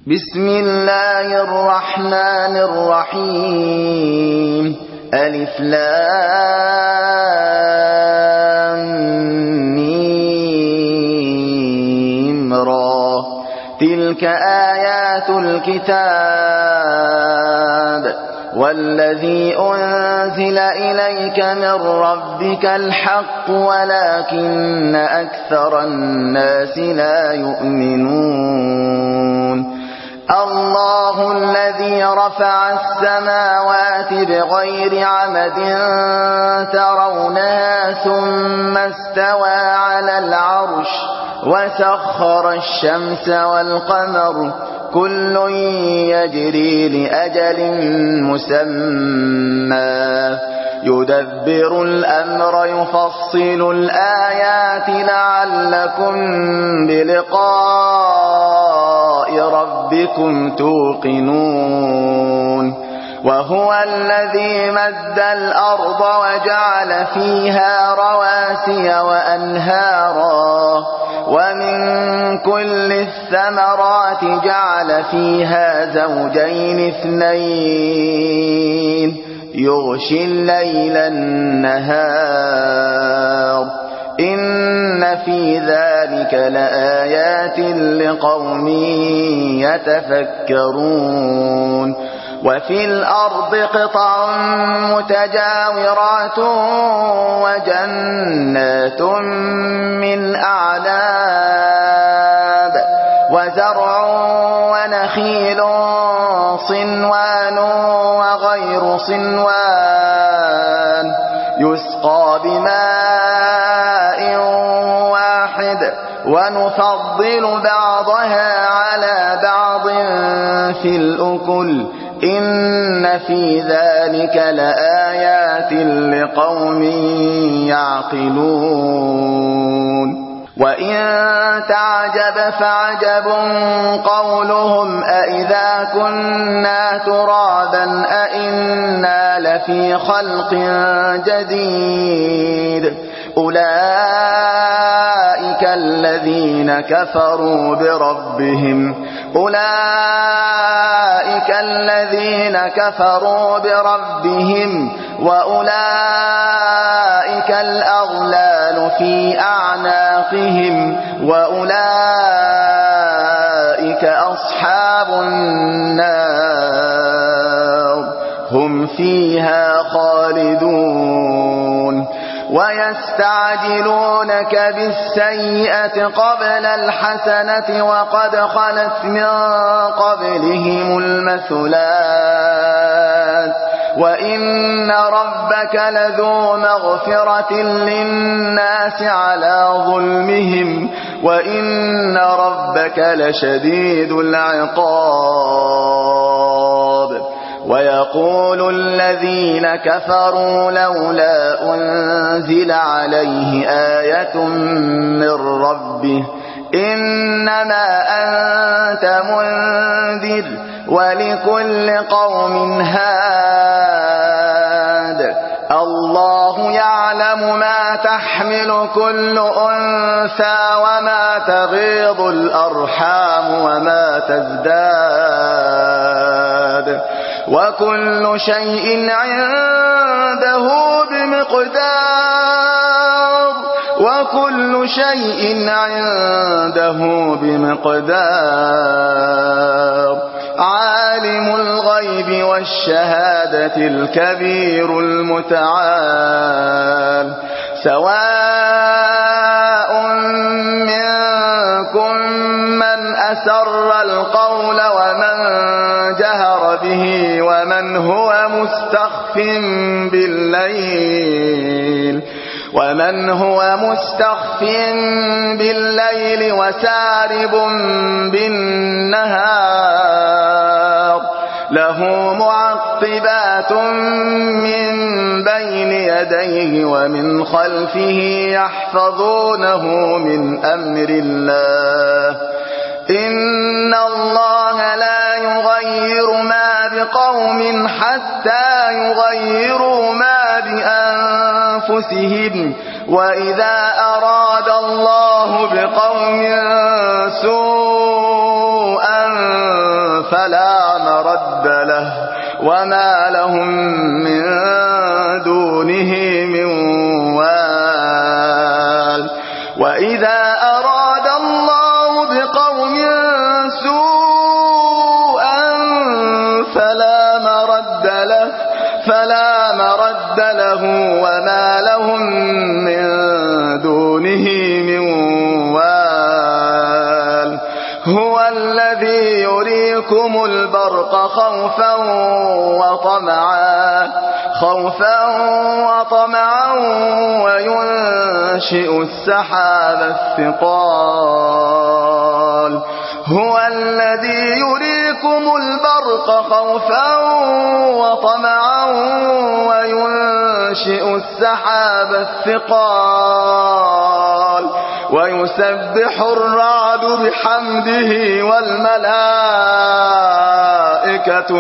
بسم الله الرحمن الرحيم ألف لام ميم را تلك آيات الكتاب والذي أنزل إليك من ربك الحق ولكن أكثر الناس لا يؤمنون الله الذي رفع السماوات بغير عمد ترونها ثم استوى على العرش وسخر الشمس والقمر كل يجري لأجل مسمى يدبر الأمر يفصل الآيات لعلكم بلقاء ربكم توقنون وهو الذي مد الأرض وجعل فيها رواسي وأنهارا ومن كل الثمرات جعل فيها زوجين اثنين يغشي الليل النهار إن في ذلك لآيات لقوم يتفكرون وفي الأرض قطع متجاورات وجنات من أعناب وزرع ونخيل صنوان وغير صنوان يسقى بماء واحد ونفضل بعضها على بعض في الأكل إن في ذلك لآيات لقوم يعقلون وإن تعجب فعجب قولهم أإذا كنا ترابا أإنا لفي خلق جديد أولئك الذين كفروا بربهم وأولئك الأغلال في أعناقهم وأولئك أصحاب النار هم فيها خالدون ويستعجلونك بالسيئة قبل الحسنة وقد خلت من قبلهم المثلات وإن ربك لذو مغفرة للناس على ظلمهم وإن ربك لشديد العقاب ويقول الذين كفروا لولا أنزل عليه آية من ربه إنما أنت منذر ولكل قوم هاد الله يعلم ما تحمل كل أنثى وما تغيض الأرحام وما تزداد وكل شيء عنده بمقدار عالم الغيب والشهادة الكبير المتعال سواء منكم من أسر القول ومن جهر به ومن هو مستخف بالليل وسارب بالنهار له معقبات من بين يديه ومن خلفه يحفظونه من أمر الله إن الله لا يغير ما بقوم حتى يغيروا ما بأنفسهم وإذا أراد الله بقوم سوءا فلا مرد له وما لهم من دونه من وال وإذا أراد الله بقوم سوءا فلا مرد له وما لهم من دونه من وال هو الذي يريكم البرق خوفا وطمعا وينشئ السحاب الثقال هو الذي يريكم البرق خوفا وطمعا وينشئ السحاب الثقال ويسبح الرعد بحمده والملائكة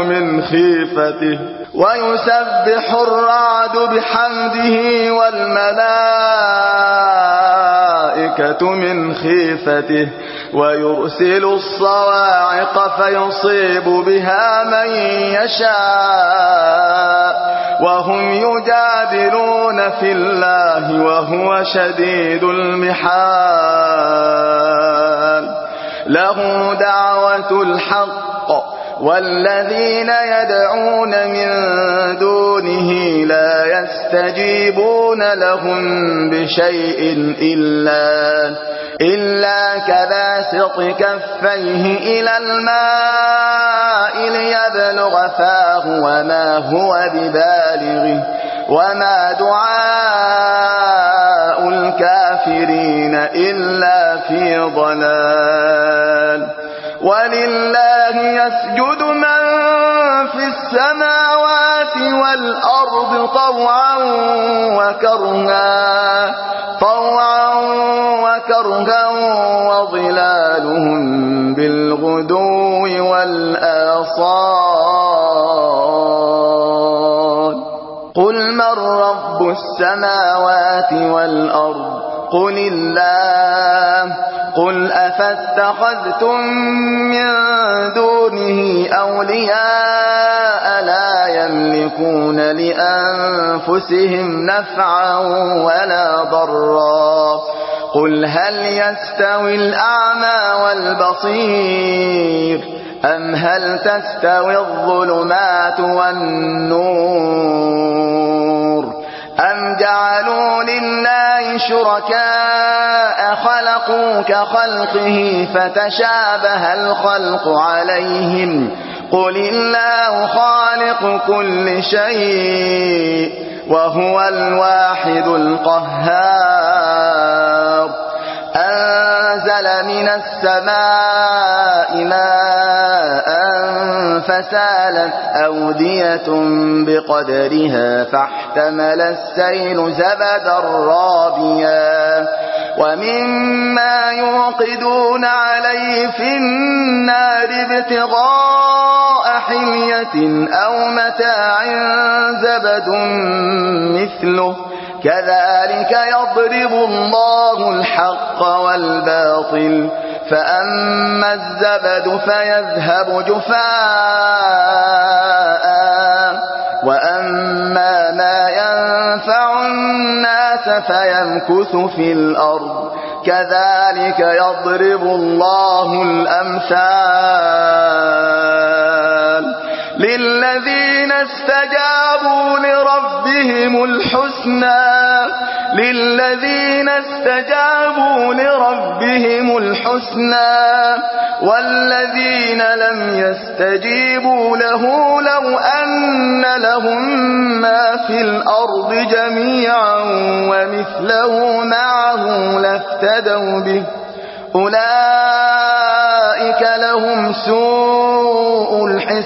من خيفته ويرسل الصواعق فيصيب بها من يشاء وهم يجادلون في الله وهو شديد المحال له دعوة الحق والذين يدعون من دونه لا يستجيبون لهم بشيء إلا كباسط كفيه إلى الماء ليبلغ فاه وما هو ببالغه وما دعاء الكافرين إلا في ضلال ولله يسجد من في السماوات والأرض طوعا وكرها وظلالهم بالغدو والآصال قل من رب السماوات والأرض قل الله قل أفاتخذتم من دونه أولياء لا يملكون لأنفسهم نفعا ولا ضرا قل هل يستوي الأعمى والبصير أم هل تستوي الظلمات والنور أم جعلوا لله شركاء خلقوا كخلقه فتشابه الخلق عليهم قل الله خالق كل شيء وهو الواحد القهار أنزل من السماء ماء فسالت أودية بقدرها فاحتمل السيل زبدا رابيا ومما يوقدون عليه في النار ابتغاء حلية أو متاع زبد مثله كذلك يضرب الله الحق والباطل فأما الزبد فيذهب جفاء وأما ما ينفع الناس فيمكث في الأرض كذلك يضرب الله الأمثال للذين استجابوا لربهم الحسنى والذين لم يستجيبوا له لو أن لهم ما في الأرض جميعا ومثله معه لافتدوا به أولئك لهم سوء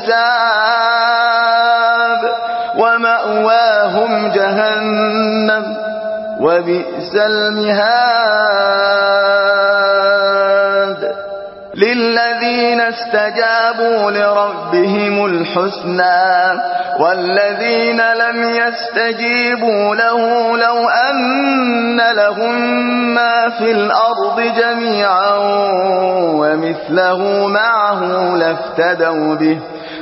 الحساب ومأواهم جهنم وبئس المهاد للذين استجابوا لربهم الحسنى والذين لم يستجيبوا له لو أن لهم ما في الأرض جميعا ومثله معه لافتدوا به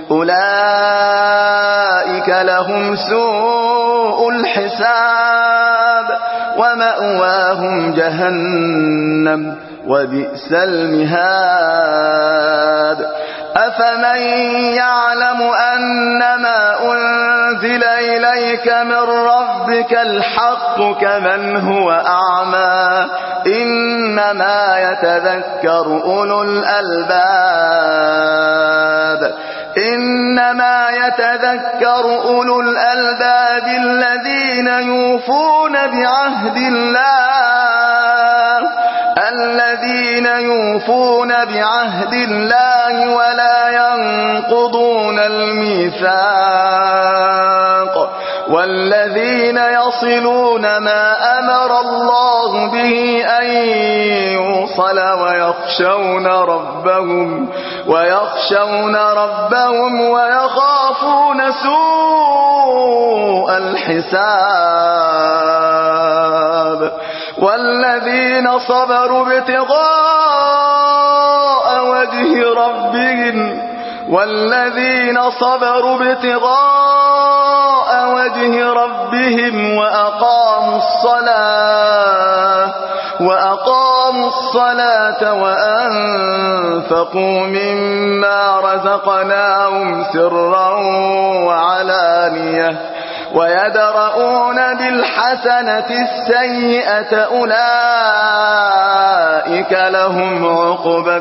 أولئك لهم سوء الحساب ومأواهم جهنم وبئس المهاد أفمن يعلم أنما أنزل إليك من ربك الحق كمن هو أعمى إنما يتذكر أولو الألباب الذين يوفون بعهد الله ولا ينقضون الميثاق والذين يصلون ما أمر الله به أن يوصل ويخشون ربهم ويخافون سوء الحساب والذين صبروا ابتغاء وجه ربهم وأقاموا الصلاة وأنفقوا مما رزقناهم سرا وعلانية ويدرؤون بالحسنة السيئة أولئك لهم عقبى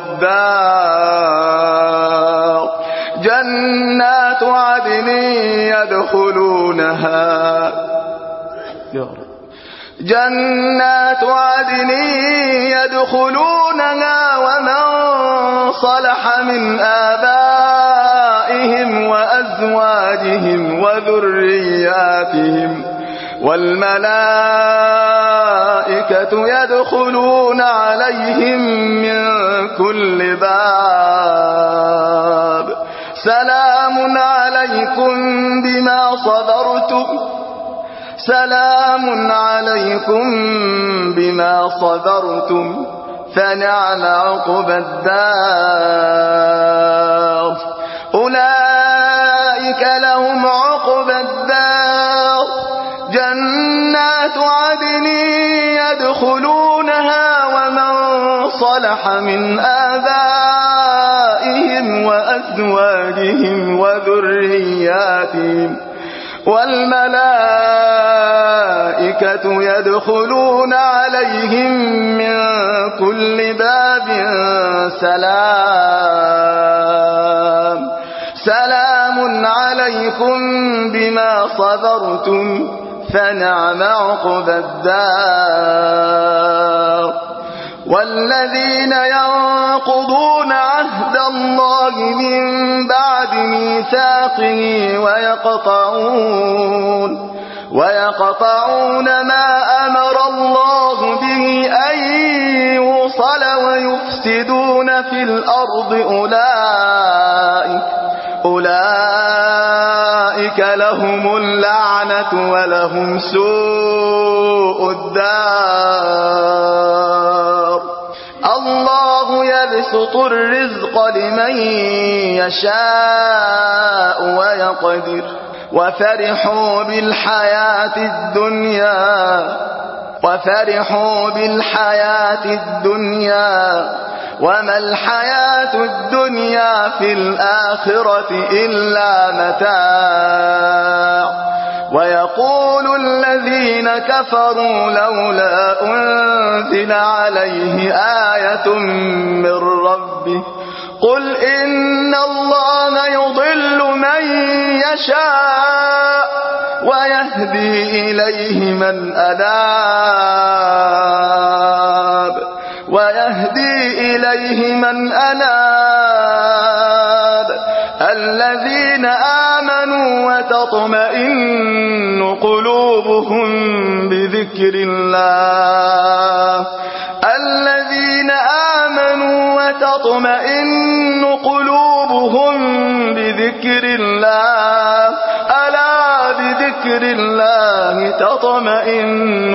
الدار جنات عدن يدخلونها ومن صلح من آبائهم وأزواجهم وذرياتهم والملائكة يدخلون عليهم من كل باب سلام عليكم بما صبرتم فنعم عقبى الدار أولئك لهم عقبى الدار جنات عدن يدخلونها ومن صلح من آبائهم وأزواجهم وذرياتهم والملائكة يدخلون عليهم من كل باب سلام عليكم بما صبرتم فنعم عقبى الدار والذين ينقضون عهد الله من بعد ميثاقه ويقطعون ما أمر الله به أن يوصل ويفسدون في الأرض أولئك لهم اللعنة ولهم سوء الدار الله يبسط الرزق لمن يشاء ويقدر وفرحوا بالحياة الدنيا وما الحياة الدنيا في الآخرة إلا متاع ويقول الذين كفروا لولا أنزل عليه آية من ربه قل إن الله يضل من يشاء ويهدي إليه من أناب الذين آمنوا وتطمئن قلوبهم بذكر الله تطمئن قلوبهم بذكر الله ألا بذكر الله تطمئن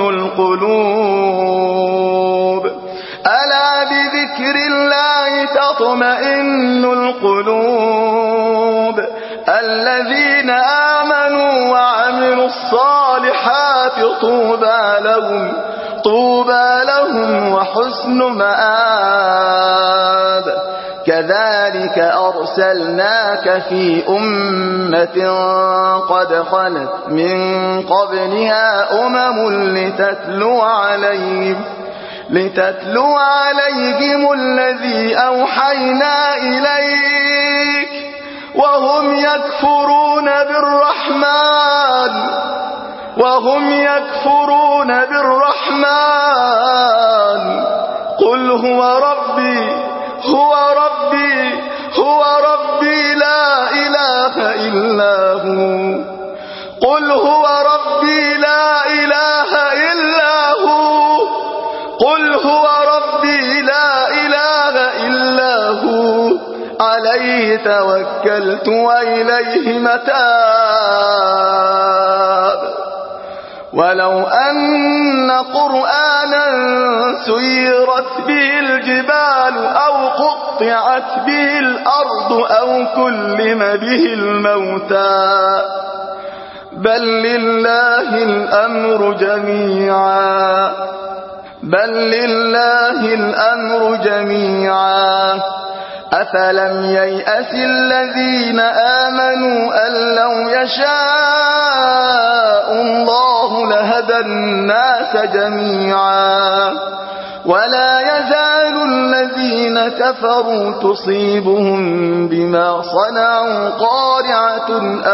القلوب ألا بذكر الله تطمئن القلوب الذين آمنوا وعملوا الصالحات طوبى لهم وحسن مآب كذلك أرسلناك في أمة قد خلت من قبلها لتتلو عليهم الذي أوحينا إليك وهم يكفرون بالرحمن قل هو ربي لا إله إلا هو قل هو ربي لا إله إلا هو عليه توكلت وإليه متاب ولو أن قرآنا سيرت به الجبال أو قطعت به الأرض أو كلم به الموتى بل لله الأمر جميعا أفلم ييأس الذين آمنوا أن لو يشاء الله لهدى الناس جميعا ولا يزال الذين كفروا تصيبهم بما صنعوا قارعة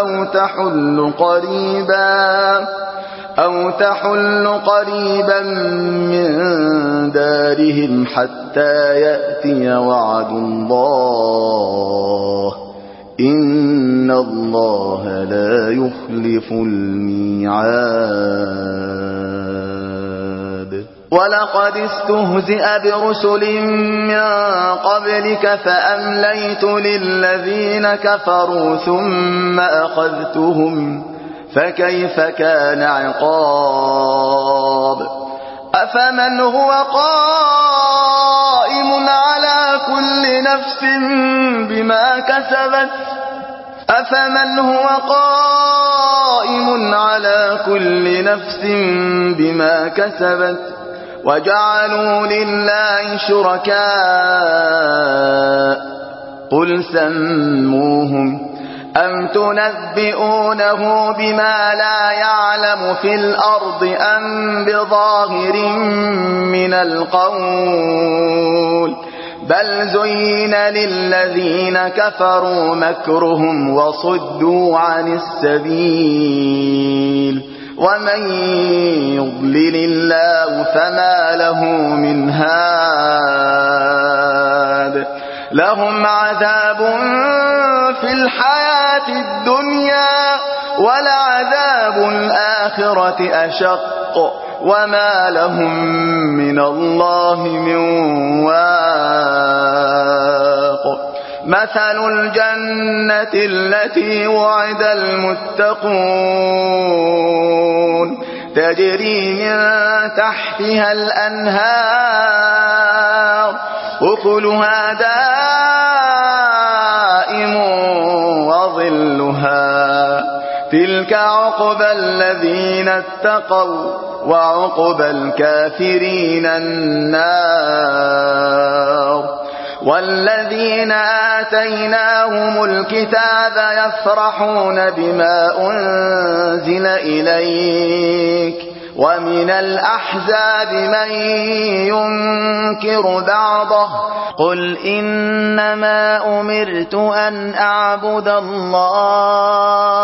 أو تحل قريبا من دارهم حتى يأتي وعد الله إن الله لا يخلف الميعاد ولقد استهزئ برسل من قبلك فأمليت للذين كفروا ثم أخذتهم فكيف كان عقاب أفمن هو قائم على كل نفس بما كسبت وجعلوا لله شركاء قل سموهم أم تنبئونه بما لا يعلم في الأرض أم بظاهر من القول بل زين للذين كفروا مكرهم وصدوا عن السبيل ومن يضلل الله فما له من هاد لهم عذاب في الحياة الدنيا ولعذاب الآخرة أشق وما لهم من الله من واق مثل الجنة التي وعد المتقون تجري من تحتها الأنهار أكلها دائم وظلها تلك عقبى الذين اتقوا وعقبى الكافرين النار والذين آتيناهم الكتاب يفرحون بما أنزل إليك ومن الأحزاب من ينكر بعضه قل إنما أمرت أن أعبد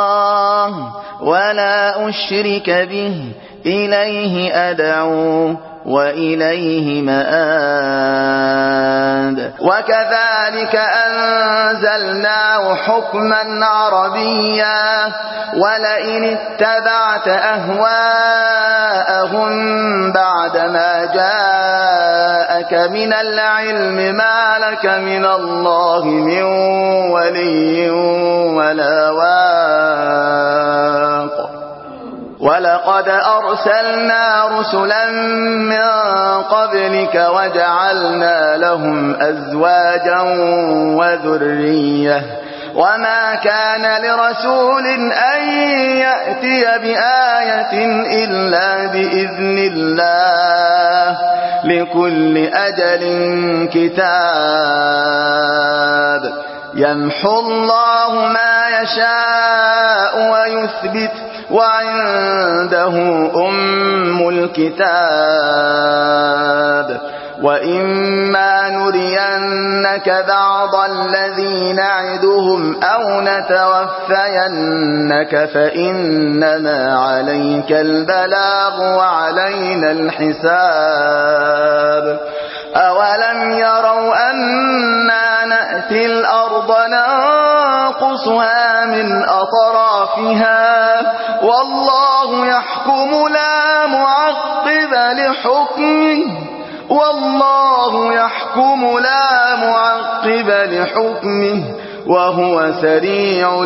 الله ولا أشرك به إليه أدعو وإليه مآب. وكذلك أنزلناه حكما عربيا ولئن اتبعت أهواءهم بعدما جاءك من العلم ما لك من الله من ولي ولا واق. ولقد أرسلنا رسلا من قبلك وجعلنا لهم أزواجا وذرية وما كان لرسول أن يأتي بآية إلا بإذن الله لكل أجل كتاب. يمحو الله ما يشاء ويثبت وعنده أم الكتاب. وإما نرينك بعض الذي نعدهم أو نتوفينك فإنما عليك البلاغ وعلينا الحساب. أولم يروا أنا نأتي الأرض ننقصها من أطرافها والله يحكم لا معقب لحكمه وهو سريع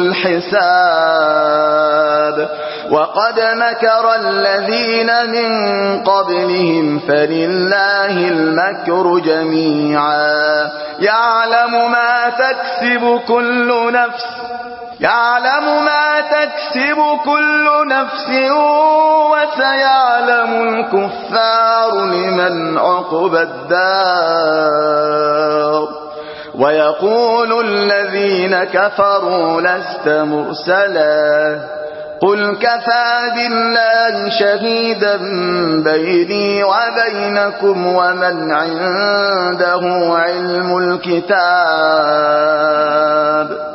الحساب. وقد مكر الذين من قبلهم فلله المكر جميعا يعلم ما تكسب كل نفس وسيعلم الكفار لمن عقبى الدار. ويقول الذين كفروا لست مرسلا قل كفى بالله شهيدا بيني وبينكم ومن عنده علم الكتاب.